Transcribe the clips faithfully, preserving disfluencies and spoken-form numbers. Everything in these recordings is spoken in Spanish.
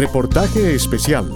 Reportaje especial.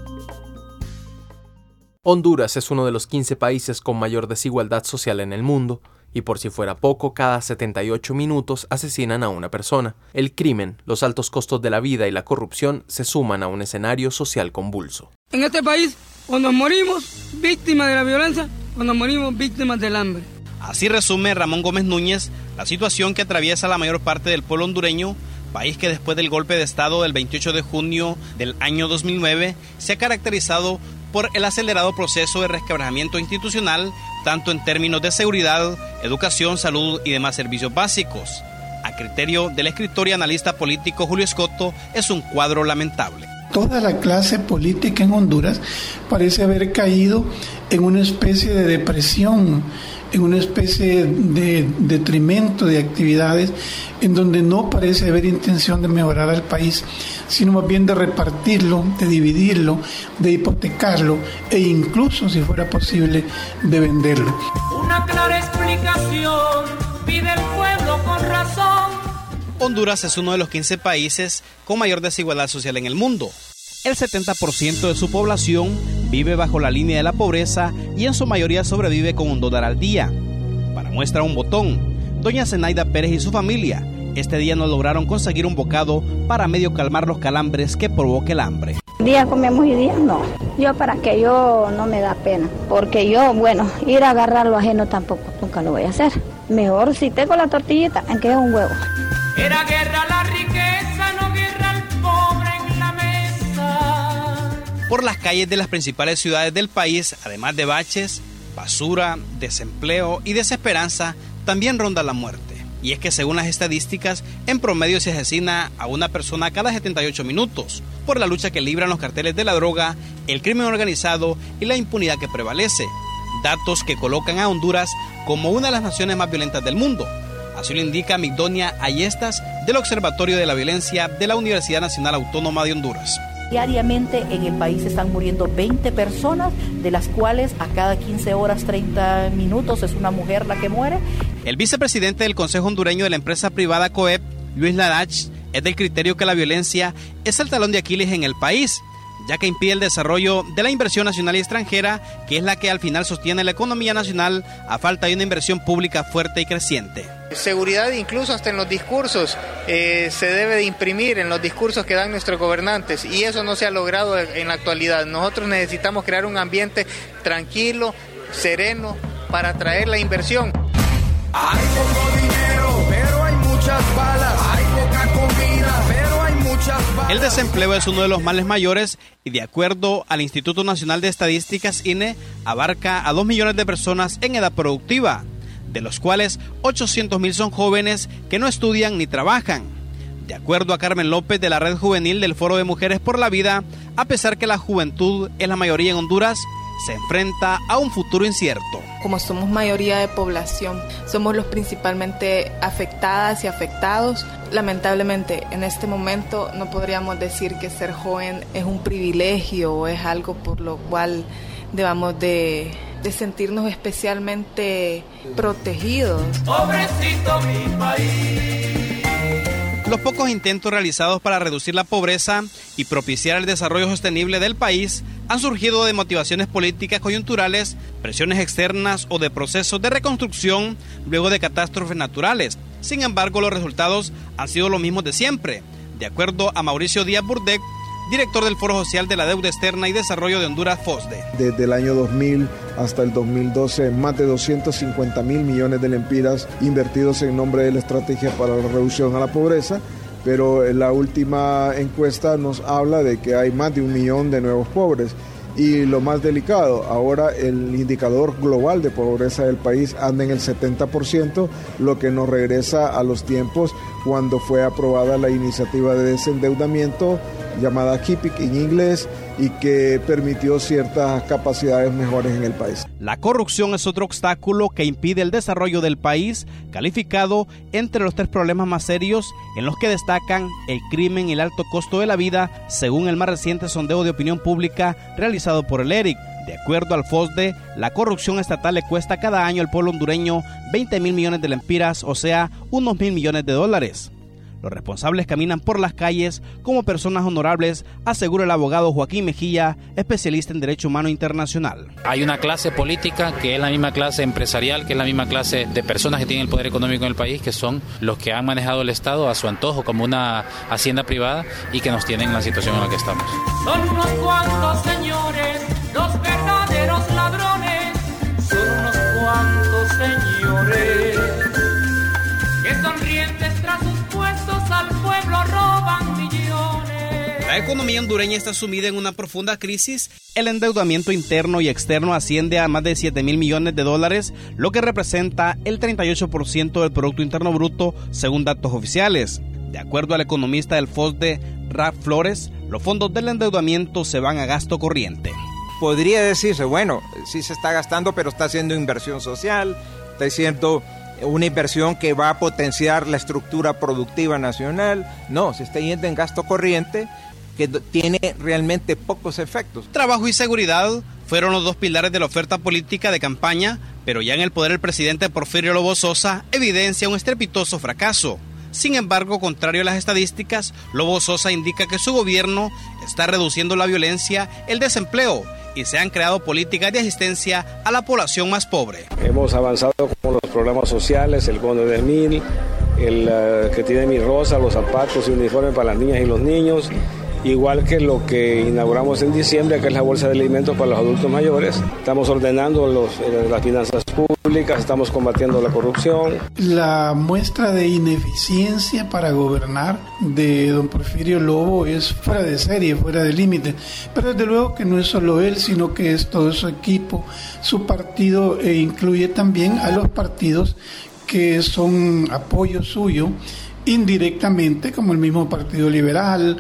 Honduras es uno de los quince países con mayor desigualdad social en el mundo, y por si fuera poco, cada setenta y ocho minutos asesinan a una persona. El crimen, los altos costos de la vida y la corrupción se suman a un escenario social convulso. En este país, o nos morimos víctimas de la violencia, o nos morimos víctimas del hambre. Así resume Ramón Gómez Núñez la situación que atraviesa la mayor parte del pueblo hondureño, país que después del golpe de Estado del veintiocho de junio del año dos mil nueve se ha caracterizado por el acelerado proceso de resquebrajamiento institucional, tanto en términos de seguridad, educación, salud y demás servicios básicos. A criterio del escritor y analista político Julio Escoto, es un cuadro lamentable. Toda la clase política en Honduras parece haber caído en una especie de depresión, en una especie de detrimento de actividades en donde no parece haber intención de mejorar al país, sino más bien de repartirlo, de dividirlo, de hipotecarlo e incluso, si fuera posible, de venderlo. Una clara explicación pide el pueblo con razón. Honduras es uno de los quince países con mayor desigualdad social en el mundo. El setenta por ciento de su población vive bajo la línea de la pobreza y en su mayoría sobrevive con un dólar al día. Para muestra un botón, doña Zenaida Pérez y su familia este día no lograron conseguir un bocado para medio calmar los calambres que provoca el hambre. Día comemos y día no. Yo para que yo no me da pena, porque yo, bueno, ir a agarrar lo ajeno tampoco, nunca lo voy a hacer. Mejor si tengo la tortillita, aunque es un huevo. Era guerra la riqueza, no guerra al pobre en la mesa. Por las calles de las principales ciudades del país, además de baches, basura, desempleo y desesperanza, también ronda la muerte. Y es que según las estadísticas, en promedio se asesina a una persona cada setenta y ocho minutos, por la lucha que libran los carteles de la droga, el crimen organizado y la impunidad que prevalece. Datos que colocan a Honduras como una de las naciones más violentas del mundo. Así lo indica Migdonia Ayestas del Observatorio de la Violencia de la Universidad Nacional Autónoma de Honduras. Diariamente en el país están muriendo veinte personas, de las cuales a cada quince horas, treinta minutos es una mujer la que muere. El vicepresidente del Consejo Hondureño de la empresa privada COEP, Luis Ladach, es del criterio que la violencia es el talón de Aquiles en el país, ya que impide el desarrollo de la inversión nacional y extranjera, que es la que al final sostiene la economía nacional a falta de una inversión pública fuerte y creciente. Seguridad incluso hasta en los discursos eh, se debe de imprimir en los discursos que dan nuestros gobernantes, y eso no se ha logrado en la actualidad. Nosotros necesitamos crear un ambiente tranquilo, sereno, para atraer la inversión. Hay poco dinero, pero hay muchas balas. Hay poca comida, pero hay muchas balas. El desempleo es uno de los males mayores y, de acuerdo al Instituto Nacional de Estadísticas, I N E, abarca a dos millones de personas en edad productiva, de los cuales ochocientos mil son jóvenes que no estudian ni trabajan. De acuerdo a Carmen López de la Red Juvenil del Foro de Mujeres por la Vida, a pesar que la juventud es la mayoría en Honduras, se enfrenta a un futuro incierto. Como somos mayoría de población, somos los principalmente afectadas y afectados. Lamentablemente, en este momento no podríamos decir que ser joven es un privilegio o es algo por lo cual debamos de, de sentirnos especialmente protegidos. Pobrecito mi país. Los pocos intentos realizados para reducir la pobreza y propiciar el desarrollo sostenible del país han surgido de motivaciones políticas coyunturales, presiones externas o de procesos de reconstrucción luego de catástrofes naturales. Sin embargo, los resultados han sido los mismos de siempre, de acuerdo a Mauricio Díaz Burdec, director del Foro Social de la Deuda Externa y Desarrollo de Honduras, FOSDE. Desde el año dos mil hasta el dos mil doce, más de doscientos cincuenta mil millones de lempiras invertidos en nombre de la estrategia para la reducción a la pobreza, pero la última encuesta nos habla de que hay más de un millón de nuevos pobres. Y lo más delicado, ahora el indicador global de pobreza del país anda en el setenta por ciento, lo que nos regresa a los tiempos cuando fue aprobada la iniciativa de desendeudamiento llamada KIPIC en inglés y que permitió ciertas capacidades mejores en el país. La corrupción es otro obstáculo que impide el desarrollo del país, calificado entre los tres problemas más serios en los que destacan el crimen y el alto costo de la vida, según el más reciente sondeo de opinión pública realizado por el ERIC. De acuerdo al FOSDE, la corrupción estatal le cuesta cada año al pueblo hondureño veinte mil millones de lempiras, o sea, unos mil millones de dólares. Los responsables caminan por las calles como personas honorables, asegura el abogado Joaquín Mejía, especialista en Derecho Humano Internacional. Hay una clase política que es la misma clase empresarial, que es la misma clase de personas que tienen el poder económico en el país, que son los que han manejado el Estado a su antojo como una hacienda privada y que nos tienen en la situación en la que estamos. Son unos cuantos señores, los verdaderos ladrones, son unos cuantos señores, que sonrientes tras sus puestos al pueblo roban millones. La economía hondureña está sumida en una profunda crisis. El endeudamiento interno y externo asciende a más de siete mil millones de dólares, lo que representa el treinta y ocho por ciento del Producto Interno Bruto, según datos oficiales. De acuerdo al economista del FOSDE, Ralph Flores, los fondos del endeudamiento se van a gasto corriente. Podría decirse, bueno, sí se está gastando, pero está haciendo inversión social, está haciendo una inversión que va a potenciar la estructura productiva nacional. No, se está yendo en gasto corriente, que tiene realmente pocos efectos. Trabajo y seguridad fueron los dos pilares de la oferta política de campaña, pero ya en el poder el presidente Porfirio Lobo Sosa evidencia un estrepitoso fracaso. Sin embargo, contrario a las estadísticas, Lobo Sosa indica que su gobierno está reduciendo la violencia, el desempleo y se han creado políticas de asistencia a la población más pobre. Hemos avanzado con los programas sociales, el bono de mil, el uh, que tiene mi rosa, los zapatos y uniformes para las niñas y los niños, igual que lo que inauguramos en diciembre, que es la bolsa de alimentos para los adultos mayores. Estamos ordenando los, las finanzas públicas, estamos combatiendo la corrupción. La muestra de ineficiencia para gobernar de don Porfirio Lobo es fuera de serie, fuera de límite. Pero desde luego que no es solo él, sino que es todo su equipo, su partido, e incluye también a los partidos que son apoyo suyo indirectamente, como el mismo Partido Liberal,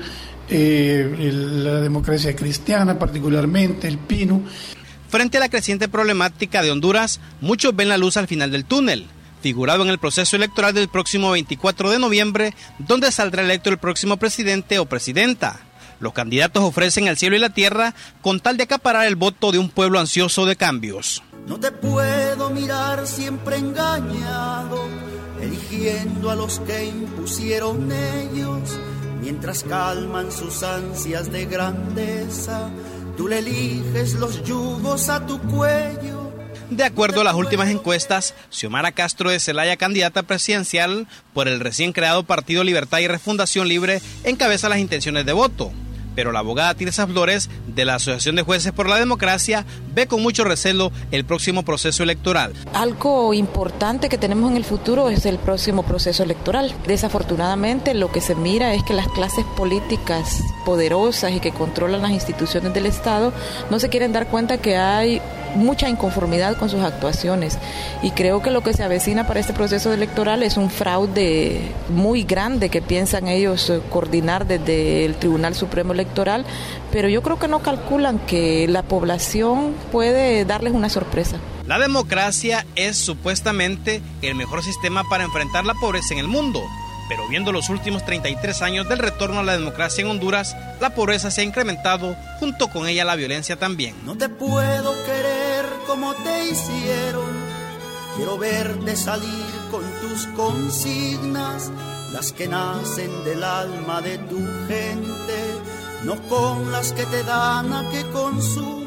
Eh, el, la Democracia Cristiana, particularmente el P I N U. Frente a la creciente problemática de Honduras, muchos ven la luz al final del túnel, figurado en el proceso electoral del próximo veinticuatro de noviembre, donde saldrá electo el próximo presidente o presidenta. Los candidatos ofrecen el cielo y la tierra con tal de acaparar el voto de un pueblo ansioso de cambios. No te puedo mirar siempre engañado, eligiendo a los que impusieron ellos. Mientras calman sus ansias de grandeza, tú le eliges los yugos a tu cuello. De acuerdo a las últimas encuestas, Xiomara Castro de Zelaya, candidata presidencial por el recién creado Partido Libertad y Refundación Libre, encabeza las intenciones de voto. Pero la abogada Tirsa Flores, de la Asociación de Jueces por la Democracia, ve con mucho recelo el próximo proceso electoral. Algo importante que tenemos en el futuro es el próximo proceso electoral. Desafortunadamente, lo que se mira es que las clases políticas poderosas y que controlan las instituciones del Estado no se quieren dar cuenta que hay mucha inconformidad con sus actuaciones, y creo que lo que se avecina para este proceso electoral es un fraude muy grande que piensan ellos coordinar desde el Tribunal Supremo Electoral, pero yo creo que no calculan que la población puede darles una sorpresa. La democracia es supuestamente el mejor sistema para enfrentar la pobreza en el mundo, pero viendo los últimos treinta y tres años del retorno a la democracia en Honduras, la pobreza se ha incrementado, junto con ella la violencia también. No te puedo querer como te hicieron, quiero verte salir con tus consignas, las que nacen del alma de tu gente, no con las que te dan a que consumas.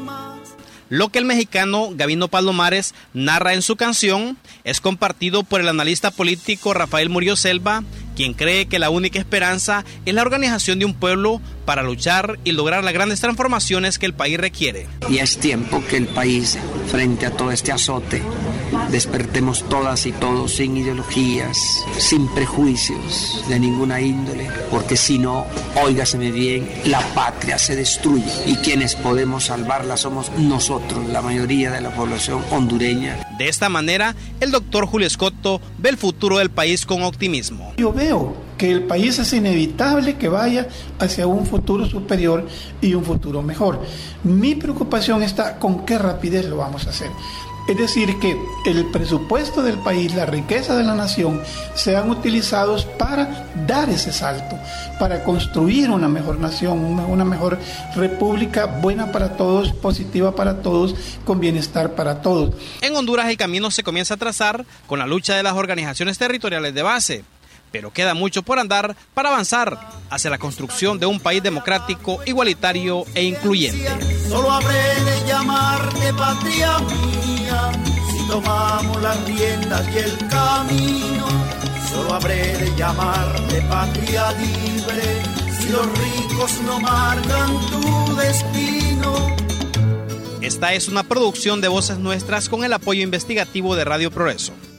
Lo que el mexicano Gabino Palomares narra en su canción es compartido por el analista político Rafael Murillo Selva, quien cree que la única esperanza es la organización de un pueblo para luchar y lograr las grandes transformaciones que el país requiere. Y es tiempo que el país, frente a todo este azote, despertemos todas y todos sin ideologías, sin prejuicios de ninguna índole, porque si no, óigaseme bien, la patria se destruye y quienes podemos salvarla somos nosotros, la mayoría de la población hondureña. De esta manera, el doctor Julio Escoto ve el futuro del país con optimismo. Yo veo que el país es inevitable que vaya hacia un futuro superior y un futuro mejor. Mi preocupación está con qué rapidez lo vamos a hacer. Es decir, que el presupuesto del país, la riqueza de la nación, sean utilizados para dar ese salto, para construir una mejor nación, una, una mejor república buena para todos, positiva para todos, con bienestar para todos. En Honduras el camino se comienza a trazar con la lucha de las organizaciones territoriales de base. pero queda mucho por andar para avanzar hacia la construcción de un país democrático, igualitario e incluyente. Solo habré de llamarte patria mía si tomamos las riendas y el camino. Solo habré de llamarte patria libre si los ricos no marcan tu destino. Esta es una producción de Voces Nuestras con el apoyo investigativo de Radio Progreso.